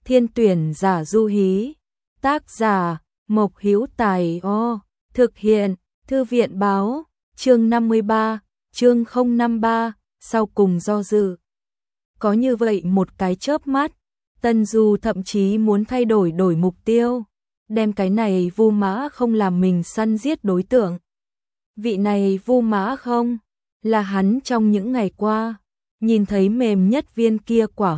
Thiên tuyển giả du hí. Tác giả Mộc Hữu Tài. Thực hiện Thư viện báo. Chương 53, chương 053, sau cùng do dự. Có như vậy một cái chớp mắt, Tân Du thậm chí muốn thay đổi mục tiêu, đem cái này Vu Mã Không làm mình săn giết đối tượng. Vị này Vu Mã Không, là hắn trong những ngày qua, nhìn thấy mềm nhất viên kia quả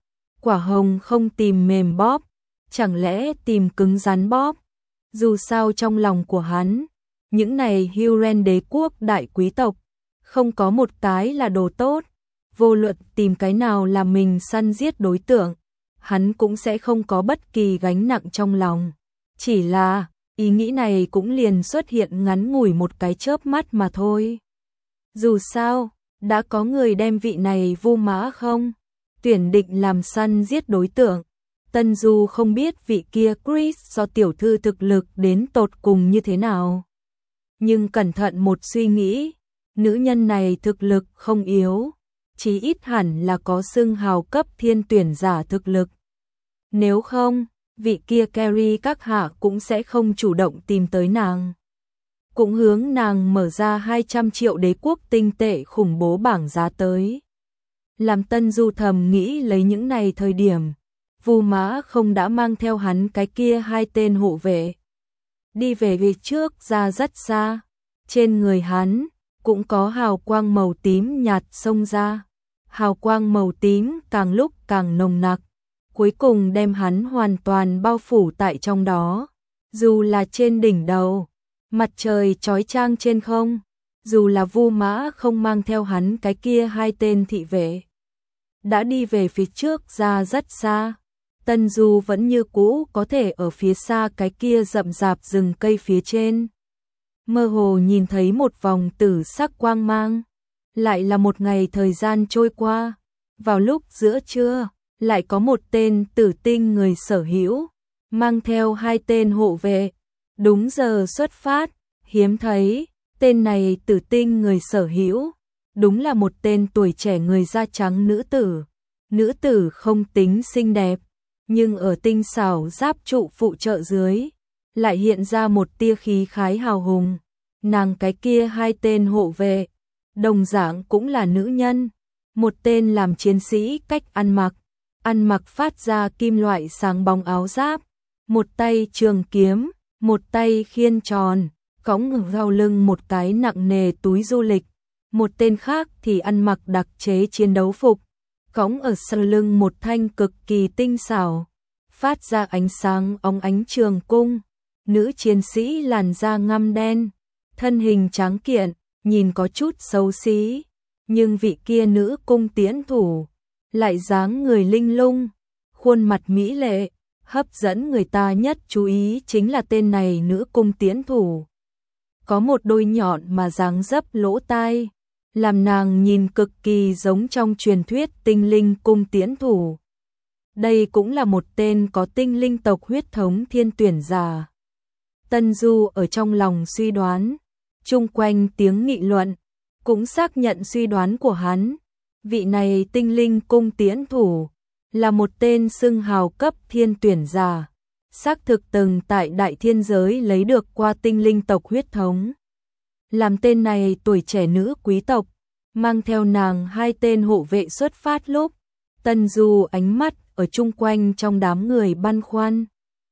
hồng không tìm mềm bóp, chẳng lẽ tìm cứng rắn bóp. Dù sao trong lòng của hắn, những này Huren đế quốc đại quý tộc, không có một cái là đồ tốt, vô luận tìm cái nào là mình săn giết đối tượng, hắn cũng sẽ không có bất kỳ gánh nặng trong lòng. Chỉ là, ý nghĩ này cũng liền xuất hiện ngắn ngủi một cái chớp mắt mà thôi. Dù sao, đã có người đem vị này Vu Mã Không tuyển định làm săn giết đối tượng. Tân Du không biết vị kia Chris do tiểu thư thực lực đến tột cùng như thế nào. Nhưng cẩn thận một suy nghĩ, nữ nhân này thực lực không yếu, chí ít hẳn là có xưng hào cấp thiên tuyển giả thực lực. Nếu không, vị kia Carrie các hạ cũng sẽ không chủ động tìm tới nàng. Cũng hướng nàng mở ra 200 triệu đế quốc tinh tệ khủng bố bảng giá tới. Làm Tân Du thầm nghĩ lấy những này thời điểm, Vu Mã Không đã mang theo hắn cái kia 2 tên hộ vệ. Đi về phía trước ra rất xa, trên người hắn cũng có hào quang màu tím nhạt xông ra. Hào quang màu tím càng lúc càng nồng nặc, cuối cùng đem hắn hoàn toàn bao phủ tại trong đó. Dù là trên đỉnh đầu, mặt trời chói chang trên không, dù là Vu Mã Không mang theo hắn cái kia 2 tên thị vệ, đã đi về phía trước ra rất xa, Tân Du vẫn như cũ có thể ở phía xa cái kia rậm rạp rừng cây phía trên, mơ hồ nhìn thấy một vòng tử sắc quang mang. Lại là một ngày thời gian trôi qua, vào lúc giữa trưa, lại có một tên tử tinh người sở hữu, mang theo 2 tên hộ vệ, đúng giờ xuất phát, hiếm thấy, tên này tử tinh người sở hữu, đúng là một tên tuổi trẻ người da trắng nữ tử không tính xinh đẹp, nhưng ở tinh xảo giáp trụ phụ trợ dưới, lại hiện ra một tia khí khái hào hùng, nàng cái kia 2 tên hộ vệ, đồng dạng cũng là nữ nhân, một tên làm chiến sĩ cách ăn mặc phát ra kim loại sáng bóng áo giáp, một tay trường kiếm, một tay khiên tròn, cõng ở sau lưng một cái nặng nề túi du lịch, một tên khác thì ăn mặc đặc chế chiến đấu phục, cõng ở sau lưng một thanh cực kỳ tinh xảo, phát ra ánh sáng óng ánh trường cung, nữ chiến sĩ làn da ngăm đen, thân hình tráng kiện, nhìn có chút xấu xí, nhưng vị kia nữ cung tiễn thủ lại dáng người linh lung, khuôn mặt mỹ lệ, hấp dẫn người ta nhất chú ý chính là tên này nữ cung tiễn thủ. Có một đôi nhọn mà dáng dấp lỗ tai, làm nàng nhìn cực kỳ giống trong truyền thuyết tinh linh cung tiễn thủ. Đây cũng là một tên có tinh linh tộc huyết thống thiên tuyển giả. Tân Du ở trong lòng suy đoán, chung quanh tiếng nghị luận, cũng xác nhận suy đoán của hắn. Vị này tinh linh cung tiễn thủ, là một tên xưng hào cấp thiên tuyển giả, xác thực từng tại đại thiên giới lấy được qua tinh linh tộc huyết thống. Làm tên này tuổi trẻ nữ quý tộc, mang theo nàng 2 tên hộ vệ xuất phát lúc, Tân Du ánh mắt ở chung quanh trong đám người băn khoăn.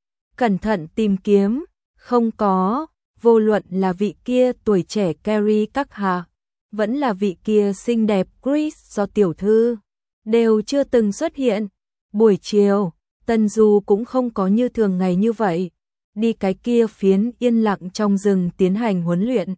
Cẩn thận tìm kiếm, không có, vô luận là vị kia tuổi trẻ Carrie các hạ, vẫn là vị kia xinh đẹp Chris do tiểu thư, đều chưa từng xuất hiện. Buổi chiều, Tân Du cũng không có như thường ngày như vậy, đi cái kia phiến yên lặng trong rừng tiến hành huấn luyện.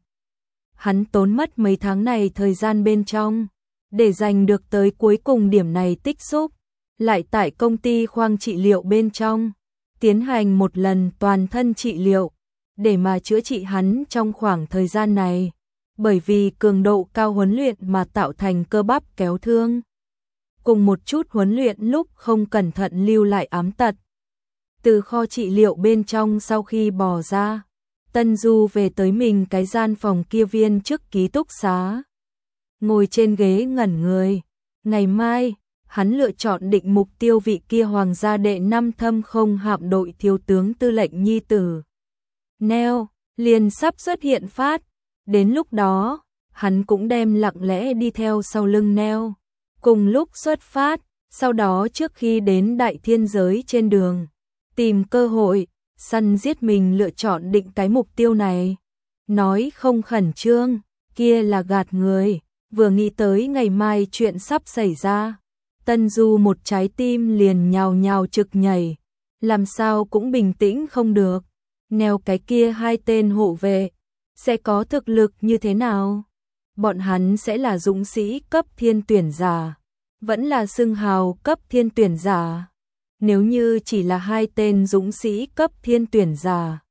Hắn tốn mất mấy tháng này thời gian bên trong, để giành được tới cuối cùng điểm này tích xúc, lại tại công ty khoang trị liệu bên trong, tiến hành một lần toàn thân trị liệu, để mà chữa trị hắn trong khoảng thời gian này, bởi vì cường độ cao huấn luyện mà tạo thành cơ bắp kéo thương. Cùng một chút huấn luyện lúc không cẩn thận lưu lại ám tật. Từ kho trị liệu bên trong sau khi bò ra, Tân Du về tới mình cái gian phòng kia viên trước ký túc xá. Ngồi trên ghế ngẩn người, ngày mai, hắn lựa chọn định mục tiêu vị kia hoàng gia đệ 5 thâm không hạm đội thiếu tướng tư lệnh nhi tử. Neo, liền sắp xuất hiện phát, đến lúc đó, hắn cũng đem lặng lẽ đi theo sau lưng Neo. Cùng lúc xuất phát, sau đó trước khi đến đại thiên giới trên đường, tìm cơ hội, săn giết mình lựa chọn định cái mục tiêu này. Nói không khẩn trương, kia là gạt người, vừa nghĩ tới ngày mai chuyện sắp xảy ra. Tân Du một trái tim liền nhào nhào trực nhảy, làm sao cũng bình tĩnh không được. Neo cái kia 2 tên hộ vệ, sẽ có thực lực như thế nào? Bọn hắn sẽ là dũng sĩ cấp thiên tuyển giả, vẫn là xưng hào cấp thiên tuyển giả. Nếu như chỉ là 2 tên dũng sĩ cấp thiên tuyển giả,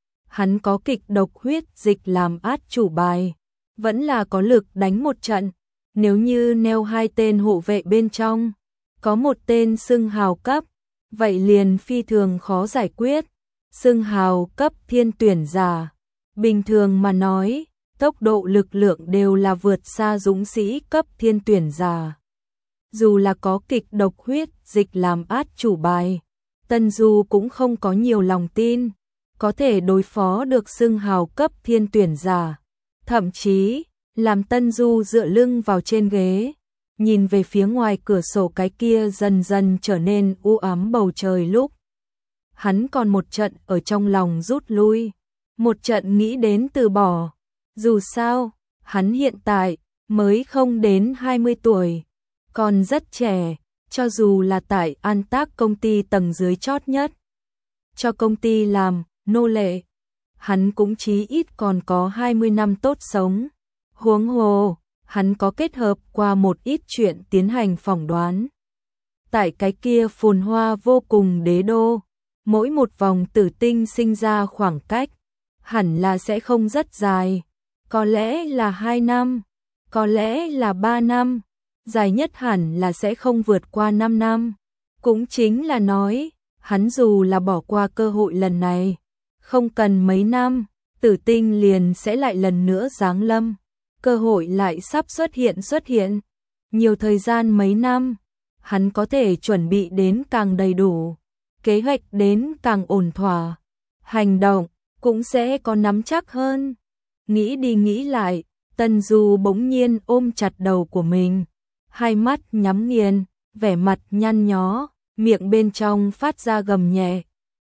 hắn có kịch độc huyết dịch làm át chủ bài, vẫn là có lực đánh một trận. Nếu như Neo 2 tên hộ vệ bên trong, có một tên xưng hào cấp, vậy liền phi thường khó giải quyết. Xưng hào cấp thiên tuyển giả, bình thường mà nói, tốc độ lực lượng đều là vượt xa dũng sĩ cấp thiên tuyển giả. Dù là có kịch độc huyết dịch làm át chủ bài, Tân Du cũng không có nhiều lòng tin, có thể đối phó được xưng hào cấp thiên tuyển giả. Thậm chí, làm Tân Du dựa lưng vào trên ghế, nhìn về phía ngoài cửa sổ cái kia dần dần trở nên u ám bầu trời lúc. Hắn còn một trận ở trong lòng rút lui, một trận nghĩ đến từ bỏ. Dù sao, hắn hiện tại mới không đến 20 tuổi, còn rất trẻ, cho dù là tại An Tác công ty tầng dưới chót nhất. Cho công ty làm, nô lệ, hắn cũng chí ít còn có 20 năm tốt sống. Huống hồ, hắn có kết hợp qua một ít chuyện tiến hành phỏng đoán. Tại cái kia phồn hoa vô cùng đế đô, mỗi một vòng tử tinh sinh ra khoảng cách, hẳn là sẽ không rất dài, có lẽ là 2 năm, có lẽ là 3 năm, dài nhất hẳn là sẽ không vượt qua 5 năm. Cũng chính là nói, hắn dù là bỏ qua cơ hội lần này, không cần mấy năm, tử tinh liền sẽ lại lần nữa giáng lâm, cơ hội lại sắp xuất hiện. Nhiều thời gian mấy năm, hắn có thể chuẩn bị đến càng đầy đủ, kế hoạch đến càng ổn thỏa, hành động cũng sẽ có nắm chắc hơn. Nghĩ đi nghĩ lại, Tân Du bỗng nhiên ôm chặt đầu của mình, hai mắt nhắm nghiền, vẻ mặt nhăn nhó, miệng bên trong phát ra gầm nhẹ.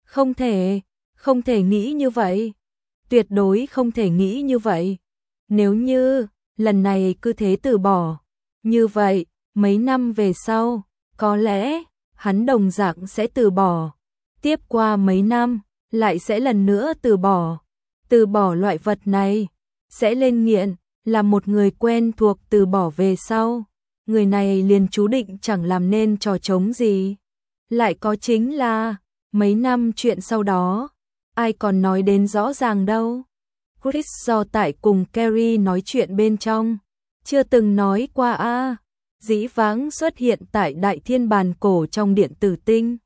Không thể nghĩ như vậy. Tuyệt đối không thể nghĩ như vậy. Nếu như, lần này cứ thế từ bỏ, như vậy, mấy năm về sau, có lẽ, hắn đồng dạng sẽ từ bỏ. Tiếp qua mấy năm, lại sẽ lần nữa từ bỏ. Từ bỏ loại vật này, sẽ lên nghiện, là một người quen thuộc từ bỏ về sau. Người này liền chú định chẳng làm nên trò trống gì. Lại có chính là, mấy năm chuyện sau đó, ai còn nói đến rõ ràng đâu. Chris do tại cùng Carrie nói chuyện bên trong, chưa từng nói qua dĩ vãng xuất hiện tại đại thiên bàn cổ trong điện tử tinh.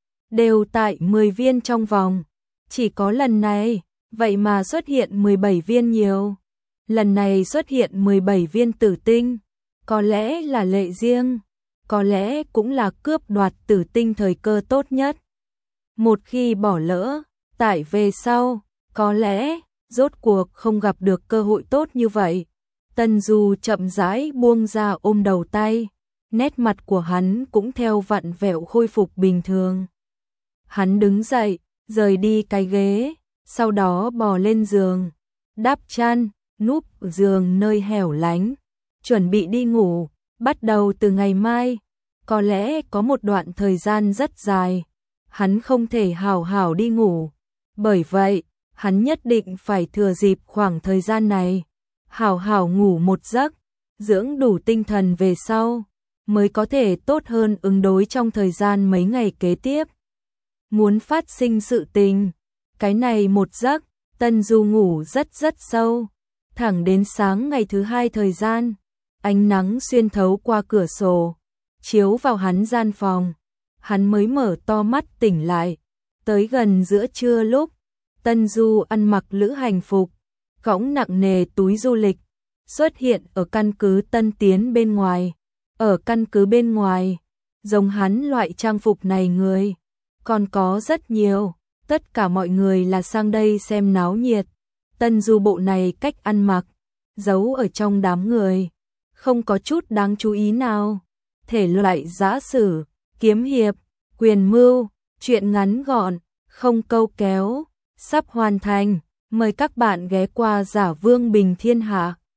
Đều tại 10 viên trong vòng, chỉ có lần này, vậy mà xuất hiện 17 viên nhiều. Lần này xuất hiện 17 viên tử tinh, có lẽ là lệ riêng, có lẽ cũng là cướp đoạt tử tinh thời cơ tốt nhất. Một khi bỏ lỡ, tại về sau, có lẽ, rốt cuộc không gặp được cơ hội tốt như vậy. Tân Du chậm rãi buông ra ôm đầu tay, nét mặt của hắn cũng theo vặn vẹo khôi phục bình thường. Hắn đứng dậy, rời đi cái ghế, sau đó bò lên giường, đắp chăn, núp giường nơi hẻo lánh, chuẩn bị đi ngủ. Bắt đầu từ ngày mai, có lẽ có một đoạn thời gian rất dài, hắn không thể hào hào đi ngủ. Bởi vậy, hắn nhất định phải thừa dịp khoảng thời gian này, hào hào ngủ một giấc, dưỡng đủ tinh thần về sau, mới có thể tốt hơn ứng đối trong thời gian mấy ngày kế tiếp. Muốn phát sinh sự tình, cái này một giấc, Tân Du ngủ rất sâu, thẳng đến sáng ngày thứ hai thời gian, ánh nắng xuyên thấu qua cửa sổ, chiếu vào hắn gian phòng, hắn mới mở to mắt tỉnh lại. Tới gần giữa trưa lúc, Tân Du ăn mặc lữ hành phục, cõng nặng nề túi du lịch, xuất hiện ở căn cứ Tân Tiến bên ngoài. Ở căn cứ bên ngoài, giống hắn loại trang phục này người còn có rất nhiều, tất cả mọi người là sang đây xem náo nhiệt. Tân Du bộ này cách ăn mặc, giấu ở trong đám người, không có chút đáng chú ý nào. Thể loại giã sử, kiếm hiệp, quyền mưu, truyện ngắn gọn, không câu kéo, sắp hoàn thành. Mời các bạn ghé qua Giả Vương Bình Thiên Hạ.